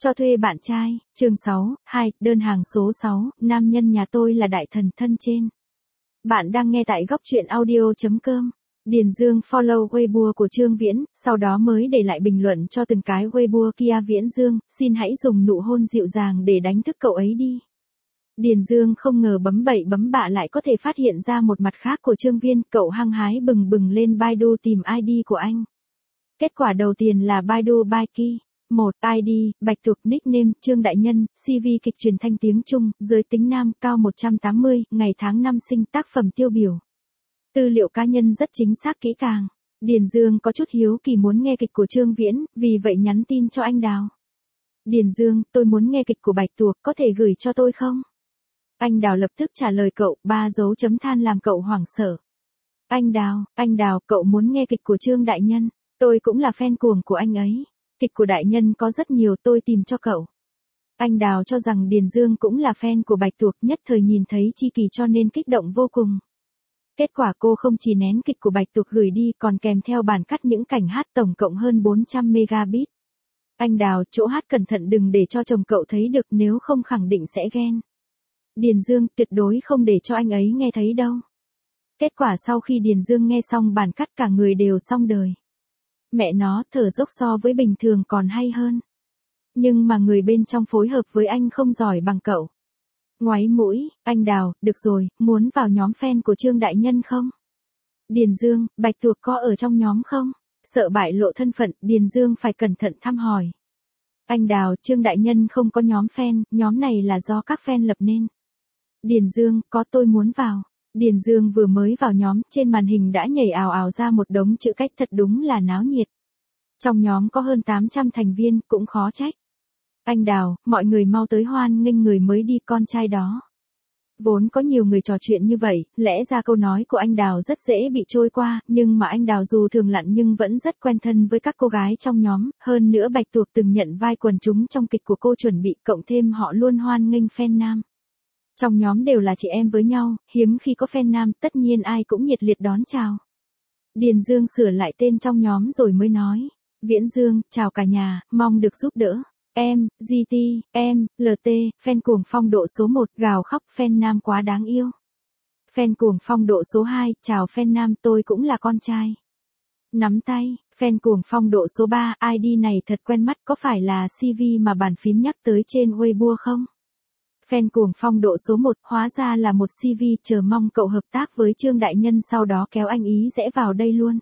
Cho thuê bạn trai, chương 6, 2, đơn hàng số 6, nam nhân nhà tôi là đại thần thân trên. Bạn đang nghe tại góc truyện audio.com. Điền Dương follow Weibo của Trương Viễn, sau đó mới để lại bình luận cho từng cái Weibo kia. Viễn Dương, xin hãy dùng nụ hôn dịu dàng để đánh thức cậu ấy đi. Điền Dương không ngờ bấm bậy bấm bạ lại có thể phát hiện ra một mặt khác của Trương Viễn. Cậu hăng hái bừng bừng lên Baidu tìm ID của anh. Kết quả đầu tiên là Baidu Baiki. 1. ID, Bạch Tuộc, nickname, Trương Đại Nhân, CV kịch truyền thanh tiếng Trung, giới tính nam, cao 180, ngày tháng năm sinh, tác phẩm tiêu biểu. Tư liệu cá nhân rất chính xác kỹ càng. Điền Dương có chút hiếu kỳ muốn nghe kịch của Trương Viễn, vì vậy nhắn tin cho anh Đào. Điền Dương, tôi muốn nghe kịch của Bạch Tuộc, có thể gửi cho tôi không? Anh Đào lập tức trả lời cậu, 3 dấu chấm than làm cậu hoảng sợ. Anh Đào, cậu muốn nghe kịch của Trương Đại Nhân, tôi cũng là fan cuồng của anh ấy. Kịch của đại nhân có rất nhiều, tôi tìm cho cậu. Anh Đào cho rằng Điền Dương cũng là fan của Bạch Tuộc, nhất thời nhìn thấy chi kỳ cho nên kích động vô cùng. Kết quả cô không chỉ nén kịch của Bạch Tuộc gửi đi còn kèm theo bản cắt những cảnh hát tổng cộng hơn 400 megabit. Anh Đào, chỗ hát cẩn thận đừng để cho chồng cậu thấy được, nếu không khẳng định sẽ ghen. Điền Dương, tuyệt đối không để cho anh ấy nghe thấy đâu. Kết quả sau khi Điền Dương nghe xong bản cắt cả người đều xong đời. Mẹ nó, thở dốc so với bình thường còn hay hơn. Nhưng mà người bên trong phối hợp với anh không giỏi bằng cậu. Ngoáy mũi, anh Đào, được rồi, muốn vào nhóm fan của Trương Đại Nhân không? Điền Dương, Bạch Tuộc có ở trong nhóm không? Sợ bại lộ thân phận, Điền Dương phải cẩn thận thăm hỏi. Anh Đào, Trương Đại Nhân không có nhóm fan, nhóm này là do các fan lập nên. Điền Dương, có, tôi muốn vào. Điền Dương vừa mới vào nhóm, trên màn hình đã nhảy ào ào ra một đống chữ cách, thật đúng là náo nhiệt. Trong nhóm có hơn 800 thành viên, cũng khó trách. Anh Đào, mọi người mau tới hoan nghênh người mới đi, con trai đó. Vốn có nhiều người trò chuyện như vậy, lẽ ra câu nói của anh Đào rất dễ bị trôi qua, nhưng mà anh Đào dù thường lặn nhưng vẫn rất quen thân với các cô gái trong nhóm, hơn nữa Bạch Tuộc từng nhận vai quần chúng trong kịch của cô chuẩn bị, cộng thêm họ luôn hoan nghênh fan nam. Trong nhóm đều là chị em với nhau, hiếm khi có fan nam, tất nhiên ai cũng nhiệt liệt đón chào. Điền Dương sửa lại tên trong nhóm rồi mới nói. Viễn Dương, chào cả nhà, mong được giúp đỡ. Em, GT, em, LT, fan cuồng phong độ số 1, gào khóc, fan nam quá đáng yêu. Fan cuồng phong độ số 2, chào fan nam, tôi cũng là con trai. Nắm tay, fan cuồng phong độ số 3, ID này thật quen mắt, có phải là CV mà bàn phím nhắc tới trên Weibo không? Fan cuồng phong độ số 1, hóa ra là một CV, chờ mong cậu hợp tác với Trương Đại Nhân sau đó kéo anh ý rẽ vào đây luôn.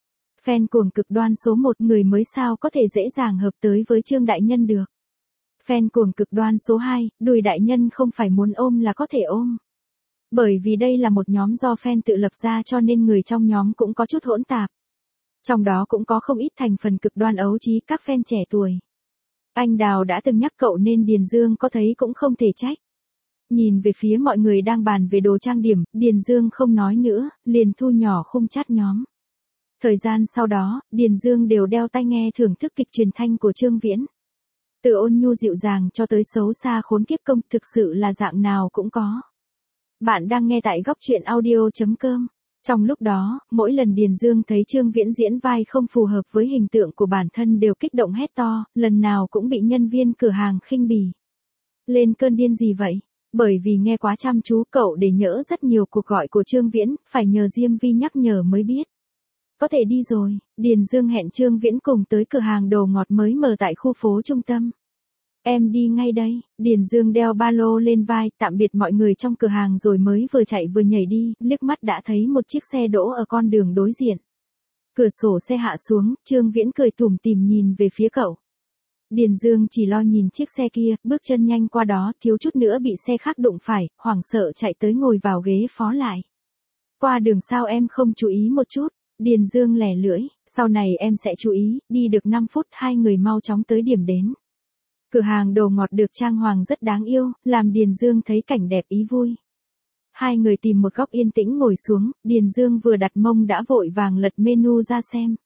Fan cuồng cực đoan số 1, người mới sao có thể dễ dàng hợp tới với Trương Đại Nhân được. Fan cuồng cực đoan số 2, Đùi Đại Nhân không phải muốn ôm là có thể ôm. Bởi vì đây là một nhóm do fan tự lập ra cho nên người trong nhóm cũng có chút hỗn tạp. Trong đó cũng có không ít thành phần cực đoan ấu trí, các fan trẻ tuổi. Anh Đào đã từng nhắc cậu nên Điền Dương có thấy cũng không thể trách. Nhìn về phía mọi người đang bàn về đồ trang điểm, Điền Dương không nói nữa, liền thu nhỏ khung chat nhóm. Thời gian sau đó, Điền Dương đều đeo tai nghe thưởng thức kịch truyền thanh của Trương Viễn. Từ ôn nhu dịu dàng cho tới xấu xa khốn kiếp công, thực sự là dạng nào cũng có. Bạn đang nghe tại góc truyện audio.com. Trong lúc đó, mỗi lần Điền Dương thấy Trương Viễn diễn vai không phù hợp với hình tượng của bản thân đều kích động hét to, lần nào cũng bị nhân viên cửa hàng khinh bỉ. Lên cơn điên gì vậy? Bởi vì nghe quá chăm chú cậu để nhỡ rất nhiều cuộc gọi của Trương Viễn, phải nhờ Diêm Vi nhắc nhở mới biết. Có thể đi rồi, Điền Dương hẹn Trương Viễn cùng tới cửa hàng đồ ngọt mới mở tại khu phố trung tâm. Em đi ngay đây, Điền Dương đeo ba lô lên vai, tạm biệt mọi người trong cửa hàng rồi mới vừa chạy vừa nhảy đi, liếc mắt đã thấy một chiếc xe đỗ ở con đường đối diện. Cửa sổ xe hạ xuống, Trương Viễn cười tủm tỉm nhìn về phía cậu. Điền Dương chỉ lo nhìn chiếc xe kia, bước chân nhanh qua đó, thiếu chút nữa bị xe khác đụng phải, hoảng sợ chạy tới ngồi vào ghế phó lại. Qua đường sao em không chú ý một chút? Điền Dương lẻ lưỡi, sau này em sẽ chú ý, đi được 5 phút hai người mau chóng tới điểm đến. Cửa hàng đồ ngọt được trang hoàng rất đáng yêu, làm Điền Dương thấy cảnh đẹp ý vui. Hai người tìm một góc yên tĩnh ngồi xuống, Điền Dương vừa đặt mông đã vội vàng lật menu ra xem.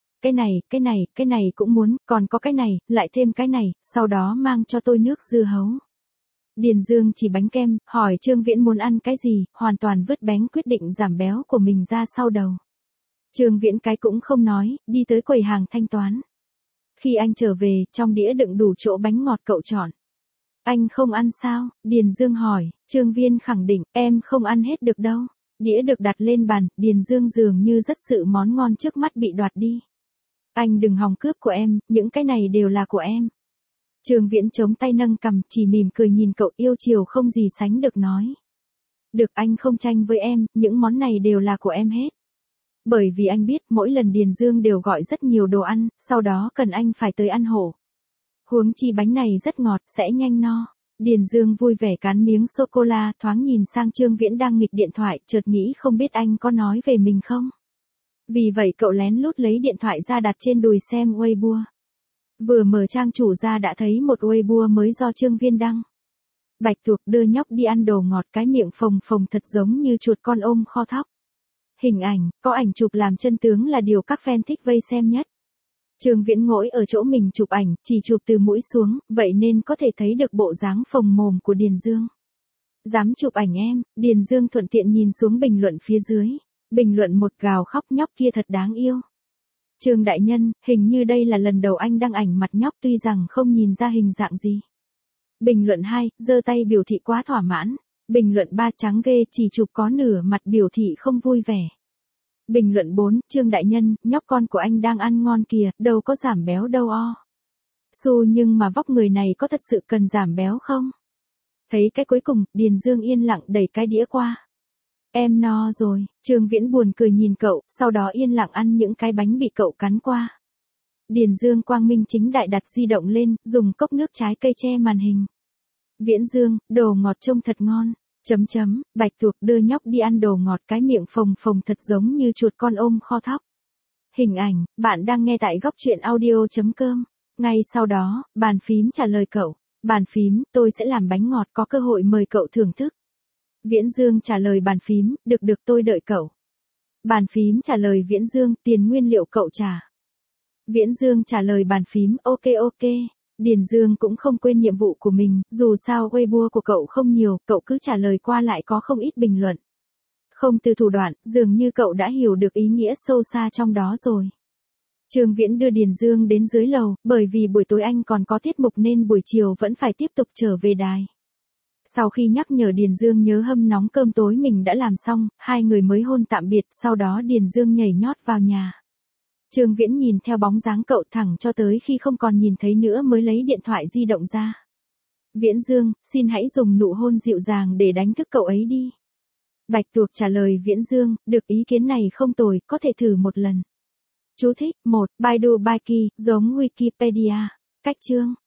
Cái này cũng muốn, còn có cái này, lại thêm cái này, sau đó mang cho tôi nước dưa hấu. Điền Dương chỉ bánh kem, hỏi Trương Viễn muốn ăn cái gì, hoàn toàn vứt bánh quyết định giảm béo của mình ra sau đầu. Trương Viễn cái cũng không nói, đi tới quầy hàng thanh toán. Khi anh trở về, trong đĩa đựng đủ chỗ bánh ngọt cậu chọn. Anh không ăn sao? Điền Dương hỏi. Trương Viên khẳng định, em không ăn hết được đâu. Đĩa được đặt lên bàn, Điền Dương dường như rất sự món ngon trước mắt bị đoạt đi. Anh đừng hòng cướp của em, những cái này đều là của em. Trương Viễn chống tay nâng cằm, chỉ mỉm cười nhìn cậu, yêu chiều không gì sánh được nói. Được, anh không tranh với em, những món này đều là của em hết. Bởi vì anh biết mỗi lần Điền Dương đều gọi rất nhiều đồ ăn, sau đó cần anh phải tới ăn hộ. Huống chi bánh này rất ngọt, sẽ nhanh no. Điền Dương vui vẻ cắn miếng sô-cô-la, thoáng nhìn sang Trương Viễn đang nghịch điện thoại, chợt nghĩ không biết anh có nói về mình không. Vì vậy cậu lén lút lấy điện thoại ra đặt trên đùi xem Weibo. Vừa mở trang chủ ra đã thấy một Weibo mới do Trương Viên đăng. Bạch tuộc đưa nhóc đi ăn đồ ngọt, cái miệng phồng phồng thật giống như chuột con ôm kho thóc. Hình ảnh, có ảnh chụp làm chân tướng là điều các fan thích vây xem nhất. Trương Viễn ngồi ở chỗ mình chụp ảnh, chỉ chụp từ mũi xuống, vậy nên có thể thấy được bộ dáng phồng mồm của Điền Dương. Dám chụp ảnh em, Điền Dương thuận tiện nhìn xuống bình luận phía dưới. Bình luận một gào khóc, nhóc kia thật đáng yêu. Trương đại nhân, hình như đây là lần đầu anh đăng ảnh mặt nhóc tuy rằng không nhìn ra hình dạng gì. Bình luận 2, giơ tay biểu thị quá thỏa mãn. Bình luận 3, trắng ghê, chỉ chụp có nửa mặt biểu thị không vui vẻ. Bình luận 4, Trương đại nhân, nhóc con của anh đang ăn ngon kìa, đâu có giảm béo đâu o. Nhưng mà vóc người này có thật sự cần giảm béo không? Thấy cái cuối cùng, Điền Dương yên lặng đẩy cái đĩa qua. Em no rồi, Trương Viễn buồn cười nhìn cậu, sau đó yên lặng ăn những cái bánh bị cậu cắn qua. Điền Dương quang minh chính đại đặt di động lên, dùng cốc nước trái cây che màn hình. Viễn Dương, đồ ngọt trông thật ngon. Bạch tuộc đưa nhóc đi ăn đồ ngọt, cái miệng phồng phồng thật giống như chuột con ôm kho thóc. Hình ảnh, bạn đang nghe tại góc truyện audio.com. Ngay sau đó, bàn phím trả lời cậu. Bàn phím, tôi sẽ làm bánh ngọt, có cơ hội mời cậu thưởng thức. Viễn Dương trả lời bàn phím, được tôi đợi cậu. Bàn phím trả lời Viễn Dương, tiền nguyên liệu cậu trả. Viễn Dương trả lời bàn phím, ok. Điền Dương cũng không quên nhiệm vụ của mình, dù sao Weibo của cậu không nhiều, cậu cứ trả lời qua lại có không ít bình luận. Không từ thủ đoạn, dường như cậu đã hiểu được ý nghĩa sâu xa trong đó rồi. Trương Viễn đưa Điền Dương đến dưới lầu, bởi vì buổi tối anh còn có tiết mục nên buổi chiều vẫn phải tiếp tục trở về đài. Sau khi nhắc nhở Điền Dương nhớ hâm nóng cơm tối mình đã làm xong, hai người mới hôn tạm biệt, sau đó Điền Dương nhảy nhót vào nhà. Trương Viễn nhìn theo bóng dáng cậu thẳng cho tới khi không còn nhìn thấy nữa mới lấy điện thoại di động ra. Viễn Dương, xin hãy dùng nụ hôn dịu dàng để đánh thức cậu ấy đi. Bạch tuộc trả lời Viễn Dương, được, ý kiến này không tồi, có thể thử một lần. Chú thích, 1, Baidu Baiki, giống Wikipedia. Cách chương.